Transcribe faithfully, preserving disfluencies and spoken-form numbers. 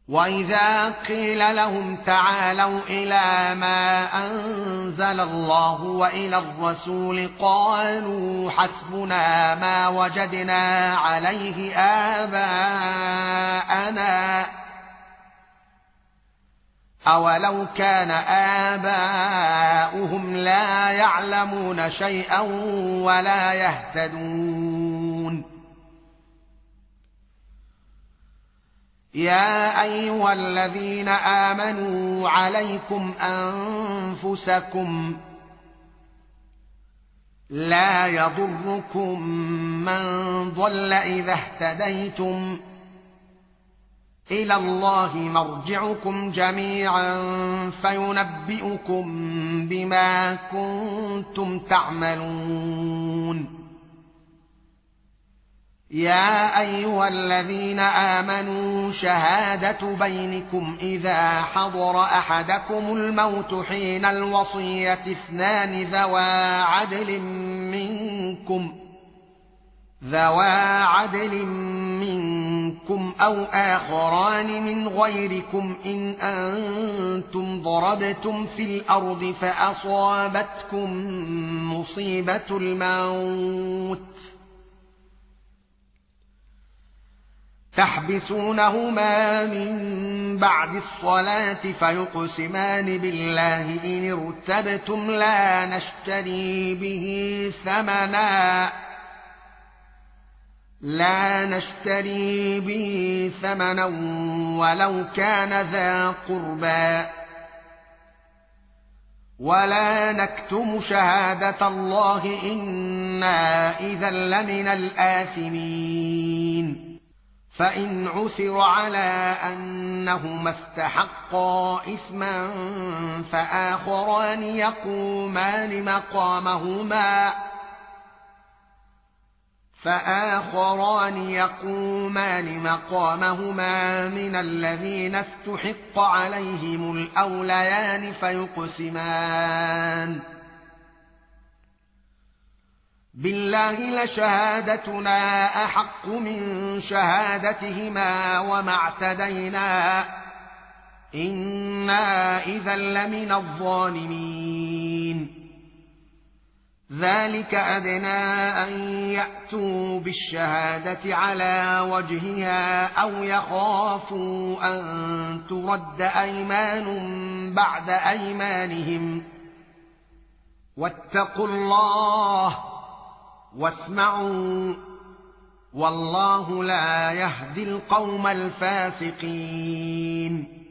وَإِذَا قِيلَ لَهُمْ تَعَالَوْا إِلَى مَا أَنزَلَ اللَّهُ وَإِلَى الرَّسُولِ قَالُوا حَسْبُنَا مَا وَجَدْنَا عَلَيْهِ آبَاءَنَا أَوَلَوْ كَانَ آبَاؤُهُمْ لَا يَعْلَمُونَ شَيْئًا وَلَا يَهْتَدُونَ يا أيها الذين آمنوا عليكم أنفسكم لا يضركم من ضل إذا اهتديتم إلى الله مرجعكم جميعا فينبئكم بما كنتم تعملون يا أيها الذين آمنوا شهادة بينكم إذا حضر أحدكم الموت حين الوصية اثنان ذوى عدل منكم ذوى عدل منكم أو آخران من غيركم إن أنتم ضربتم في الأرض فأصابتكم مصيبة الموت تحبسونهما من بعد الصلاة فيقسمان بالله إن ارتبتم لا نشتري به ثمنا لا نشتري به ثمنا ولو كان ذا قربى ولا نكتم شهادة الله إنا إذا لمن الآثمين فإن عثر على أنهما استحقا إثما فآخران يقومان مقامهما فآخران يقومان مقامهما من الذين استحق عليهم الأوليان فيقسمان بالله لشهادتنا أحق من شهادتهما وما اعتدينا إنا إذا لمن الظالمين ذلك أدنى أن يأتوا بالشهادة على وجهها أو يخافوا أن ترد أيمان بعد أيمانهم واتقوا الله واسمعوا والله لا يهدي القوم الفاسقين